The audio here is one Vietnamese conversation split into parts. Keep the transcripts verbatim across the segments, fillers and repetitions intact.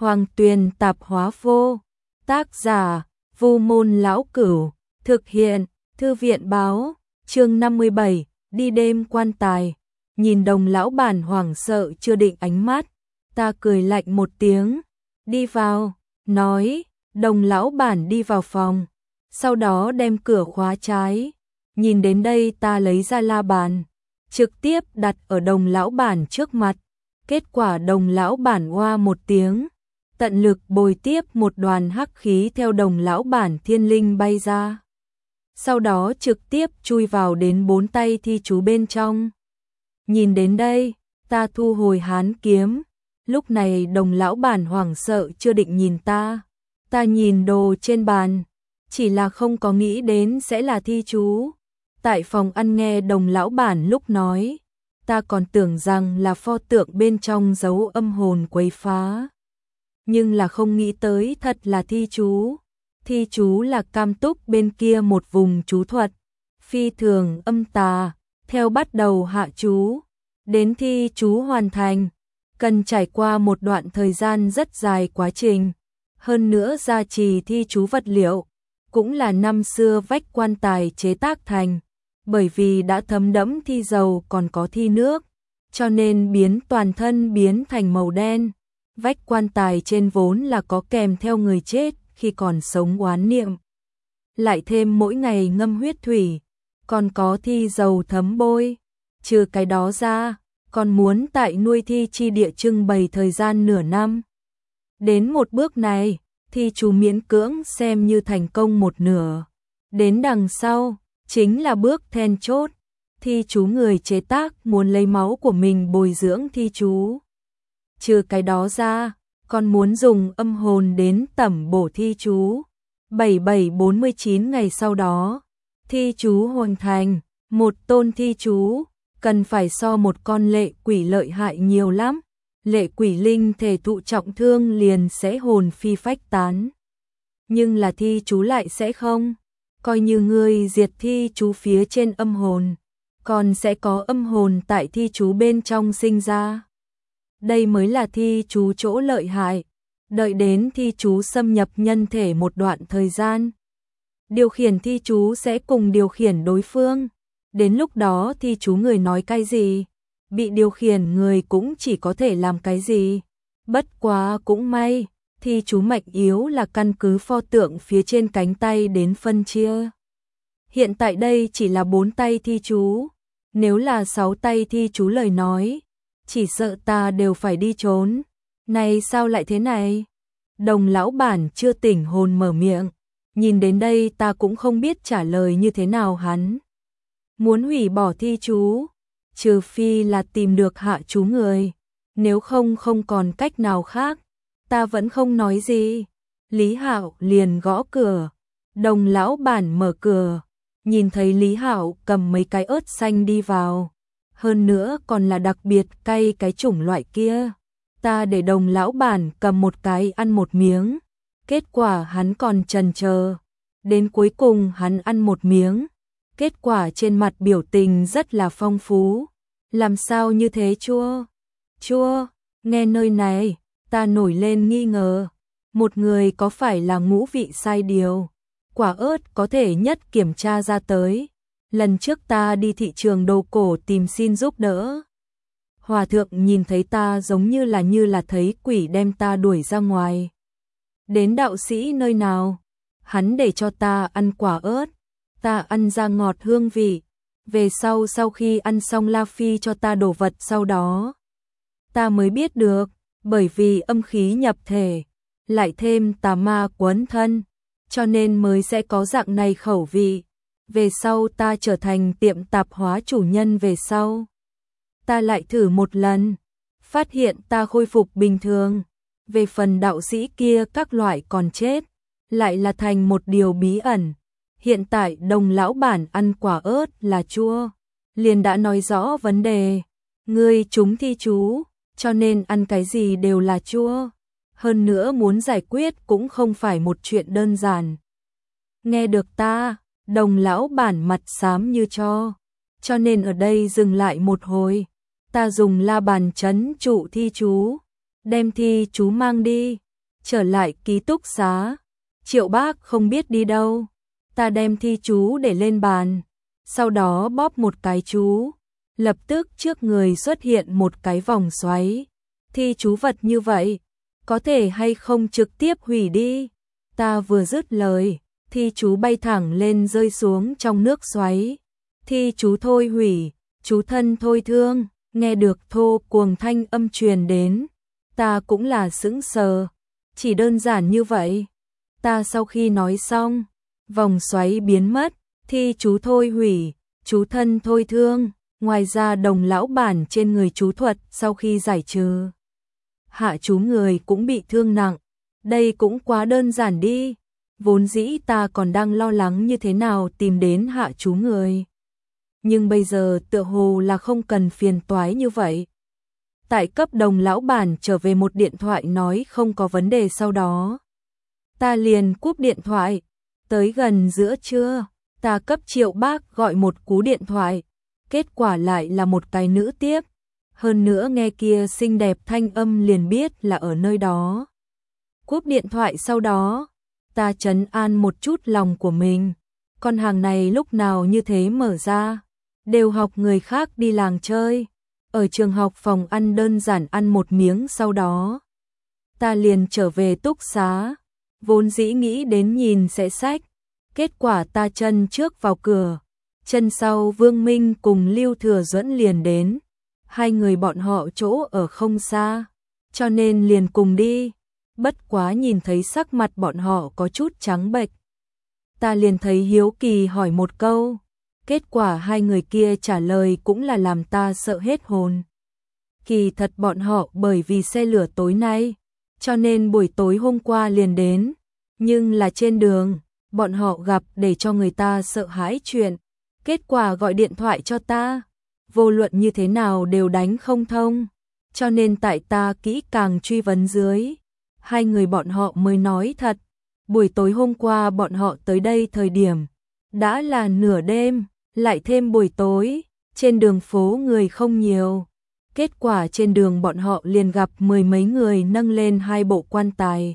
Hoàng Tuyền Tạp Hóa Vô. Tác giả: Vu Môn Lão Cửu. Thực hiện: Thư viện Báo. Chương năm mươi bảy, đi đêm quan tài. Nhìn Đồng lão bản hoảng sợ chưa định ánh mắt, ta cười lạnh một tiếng, đi vào, nói. Đồng lão bản đi vào phòng, sau đó đem cửa khóa trái. Nhìn đến đây ta lấy ra la bàn, trực tiếp đặt ở Đồng lão bản trước mặt. Kết quả Đồng lão bản oa một tiếng, tận lực bồi tiếp một đoàn hắc khí theo Đồng lão bản thiên linh bay ra. Sau đó trực tiếp chui vào đến bốn tay thi chú bên trong. Nhìn đến đây, ta thu hồi hán kiếm. Lúc này Đồng lão bản hoảng sợ chưa định nhìn ta. Ta nhìn đồ trên bàn, chỉ là không có nghĩ đến sẽ là thi chú. Tại phòng ăn nghe Đồng lão bản lúc nói, ta còn tưởng rằng là pho tượng bên trong giấu âm hồn quấy phá. Nhưng là không nghĩ tới thật là thi chú. Thi chú là Cam Túc bên kia một vùng chú thuật, phi thường âm tà, theo bắt đầu hạ chú, đến thi chú hoàn thành, cần trải qua một đoạn thời gian rất dài quá trình. Hơn nữa gia trì thi chú vật liệu, cũng là năm xưa vách quan tài chế tác thành, bởi vì đã thấm đẫm thi dầu còn có thi nước, cho nên biến toàn thân biến thành màu đen. Vách quan tài trên vốn là có kèm theo người chết khi còn sống oán niệm. Lại thêm mỗi ngày ngâm huyết thủy, còn có thi dầu thấm bôi. Trừ cái đó ra, còn muốn tại nuôi thi chi địa trưng bày thời gian nửa năm. Đến một bước này, thi chú miễn cưỡng xem như thành công một nửa. Đến đằng sau, chính là bước then chốt. Thi chú người chế tác muốn lấy máu của mình bồi dưỡng thi chú. Trừ cái đó ra, còn muốn dùng âm hồn đến tẩm bổ thi chú. bảy bảy bốn mươi chín ngày sau đó, thi chú hoàn thành. Một tôn thi chú cần phải so một con lệ quỷ lợi hại nhiều lắm. Lệ quỷ linh thể thụ trọng thương liền sẽ hồn phi phách tán. Nhưng là thi chú lại sẽ không. Coi như ngươi diệt thi chú phía trên âm hồn, còn sẽ có âm hồn tại thi chú bên trong sinh ra. Đây mới là thi chú chỗ lợi hại. Đợi đến thi chú xâm nhập nhân thể một đoạn thời gian, điều khiển thi chú sẽ cùng điều khiển đối phương. Đến lúc đó thi chú người nói cái gì, bị điều khiển người cũng chỉ có thể làm cái gì. Bất quá cũng may, thi chú mạnh yếu là căn cứ pho tượng phía trên cánh tay đến phân chia. Hiện tại đây chỉ là bốn tay thi chú, nếu là sáu tay thi chú lời nói, chỉ sợ ta đều phải đi trốn. Này sao lại thế này? Đồng lão bản chưa tỉnh hồn mở miệng, nhìn đến đây ta cũng không biết trả lời như thế nào hắn. Muốn hủy bỏ thi chú, trừ phi là tìm được hạ chú người, nếu không không còn cách nào khác. Ta vẫn không nói gì. Lý Hạo liền gõ cửa. Đồng lão bản mở cửa, nhìn thấy Lý Hạo cầm mấy cái ớt xanh đi vào, hơn nữa còn là đặc biệt cay cái chủng loại kia. Ta để Đồng lão bản cầm một cái ăn một miếng, kết quả hắn còn chần chờ, đến cuối cùng hắn ăn một miếng, kết quả trên mặt biểu tình rất là phong phú. Làm sao như thế chua? Chua? Nghe nơi này, ta nổi lên nghi ngờ, một người có phải là ngũ vị sai điều? Quả ớt có thể nhất kiểm tra ra tới. Lần trước ta đi thị trường đồ cổ tìm xin giúp đỡ, hòa thượng nhìn thấy ta giống như là như là thấy quỷ đem ta đuổi ra ngoài. Đến đạo sĩ nơi nào, hắn để cho ta ăn quả ớt, ta ăn ra ngọt hương vị. Về sau sau khi ăn xong La Phi cho ta đồ vật sau đó, ta mới biết được, bởi vì âm khí nhập thể, lại thêm tà ma quấn thân, cho nên mới sẽ có dạng này khẩu vị. Về sau ta trở thành tiệm tạp hóa chủ nhân về sau, ta lại thử một lần, phát hiện ta khôi phục bình thường. Về phần đạo sĩ kia các loại còn chết, lại là thành một điều bí ẩn. Hiện tại Đồng lão bản ăn quả ớt là chua, liền đã nói rõ vấn đề. Ngươi trúng thi chú, cho nên ăn cái gì đều là chua. Hơn nữa muốn giải quyết cũng không phải một chuyện đơn giản. Nghe được ta, Đồng lão bản mặt xám như tro, cho nên ở đây dừng lại một hồi. Ta dùng la bàn trấn trụ thi chú, đem thi chú mang đi. trở lại ký túc xá. Triệu Bác không biết đi đâu. Ta đem thi chú để lên bàn, sau đó bóp một cái chú. Lập tức trước người xuất hiện một cái vòng xoáy. Thi chú vật như vậy, có thể hay không trực tiếp hủy đi. Ta vừa dứt lời, thi chú bay thẳng lên rơi xuống trong nước xoáy. Thi chú thôi hủy, chú thân thôi thương, nghe được thô cuồng thanh âm truyền đến. Ta cũng là sững sờ, chỉ đơn giản như vậy. Ta sau khi nói xong, vòng xoáy biến mất, thi chú thôi hủy, chú thân thôi thương. Ngoài ra Đồng lão bản trên người chú thuật sau khi giải trừ, hạ chú người cũng bị thương nặng. Đây cũng quá đơn giản đi. Vốn dĩ ta còn đang lo lắng như thế nào tìm đến hạ chú người. Nhưng bây giờ tựa hồ là không cần phiền toái như vậy. Tại cấp Đồng lão bản trở về một điện thoại nói không có vấn đề, sau đó ta liền cúp điện thoại. Tới gần giữa trưa, ta cấp Triệu Bác gọi một cú điện thoại. Kết quả lại là một cái nữ tiếp. Hơn nữa nghe kia xinh đẹp thanh âm liền biết là ở nơi đó. Cúp điện thoại sau đó, ta trấn an một chút lòng của mình. Con hàng này lúc nào như thế mở ra, đều học người khác đi làng chơi. Ở trường học phòng ăn đơn giản ăn một miếng sau đó. Ta liền trở về túc xá. Vốn dĩ nghĩ đến nhìn sẽ sách. Kết quả ta chân trước vào cửa. Chân sau Vương Minh cùng Lưu Thừa Duẫn liền đến. Hai người bọn họ chỗ ở không xa, cho nên liền cùng đi. Bất quá nhìn thấy sắc mặt bọn họ có chút trắng bệch. Ta liền thấy hiếu kỳ hỏi một câu. Kết quả hai người kia trả lời cũng là làm ta sợ hết hồn. Kỳ thật bọn họ bởi vì xe lửa tối nay, cho nên buổi tối hôm qua liền đến. Nhưng là trên đường, bọn họ gặp để cho người ta sợ hãi chuyện. Kết quả gọi điện thoại cho ta, vô luận như thế nào đều đánh không thông. Cho nên tại ta kỹ càng truy vấn dưới, hai người bọn họ mới nói thật. Buổi tối hôm qua bọn họ tới đây thời điểm, đã là nửa đêm, lại thêm buổi tối, trên đường phố người không nhiều. Kết quả trên đường bọn họ liền gặp mười mấy người nâng lên hai bộ quan tài.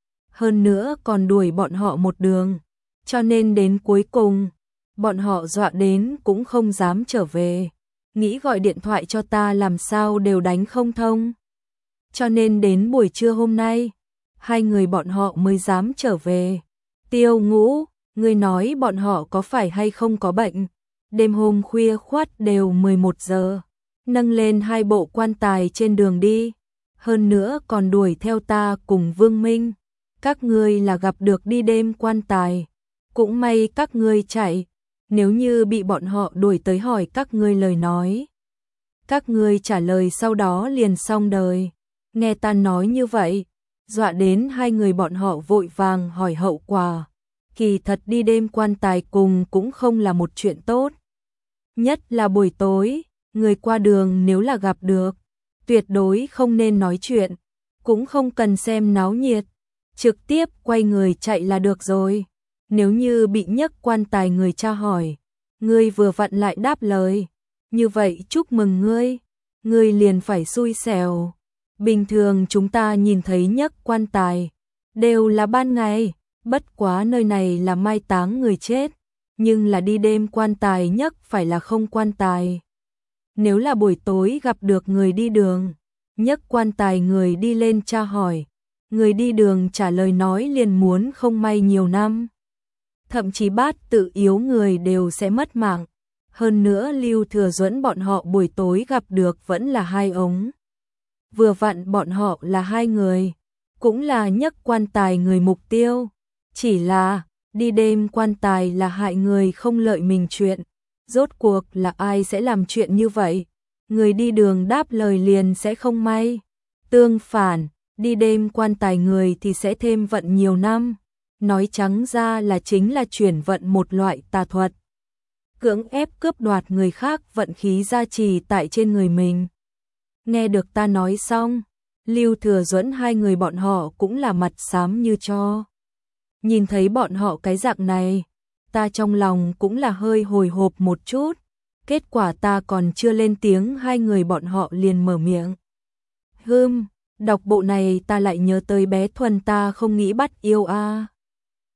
Hơn nữa còn đuổi bọn họ một đường, cho nên đến cuối cùng, bọn họ dọa đến cũng không dám trở về. Nghĩ gọi điện thoại cho ta làm sao đều đánh không thông. Cho nên đến buổi trưa hôm nay, hai người bọn họ mới dám trở về. Tiêu Ngũ, ngươi nói bọn họ có phải hay không có bệnh? Đêm hôm khuya khoắt đều mười một giờ, nâng lên hai bộ quan tài trên đường đi. Hơn nữa còn đuổi theo ta cùng Vương Minh. Các ngươi là gặp được đi đêm quan tài. Cũng may các ngươi chạy. Nếu như bị bọn họ đuổi tới hỏi các ngươi lời nói, các ngươi trả lời sau đó liền xong đời. Nghe ta nói như vậy, dọa đến hai người bọn họ vội vàng hỏi hậu quả. Kỳ thật đi đêm quan tài cùng cũng không là một chuyện tốt. Nhất là buổi tối, người qua đường nếu là gặp được, tuyệt đối không nên nói chuyện, cũng không cần xem náo nhiệt, trực tiếp quay người chạy là được rồi. Nếu như bị nhấc quan tài người tra hỏi, ngươi vừa vặn lại đáp lời, như vậy chúc mừng ngươi, ngươi liền phải xui xẻo. Bình thường chúng ta nhìn thấy nhấc quan tài, đều là ban ngày, bất quá nơi này là mai táng người chết, nhưng là đi đêm quan tài nhấc phải là không quan tài. Nếu là buổi tối gặp được người đi đường, nhấc quan tài người đi lên tra hỏi, người đi đường trả lời nói liền muốn không may nhiều năm. Thậm chí bát tự yếu người đều sẽ mất mạng. Hơn nữa Lưu Thừa Duẫn bọn họ buổi tối gặp được vẫn là hai ống. Vừa vặn bọn họ là hai người, cũng là nhấc quan tài người mục tiêu. Chỉ là, đi đêm quan tài là hại người không lợi mình chuyện. Rốt cuộc là ai sẽ làm chuyện như vậy? Người đi đường đáp lời liền sẽ không may. Tương phản, đi đêm quan tài người thì sẽ thêm vận nhiều năm. Nói trắng ra là chính là chuyển vận một loại tà thuật. Cưỡng ép cướp đoạt người khác vận khí gia trì tại trên người mình. Nghe được ta nói xong, Lưu Thừa Duẫn hai người bọn họ cũng là mặt xám như tro. Nhìn thấy bọn họ cái dạng này, ta trong lòng cũng là hơi hồi hộp một chút. Kết quả ta còn chưa lên tiếng hai người bọn họ liền mở miệng. Hừm, Đọc bộ này ta lại nhớ tới bé Thuần ta không nghĩ bắt yêu a.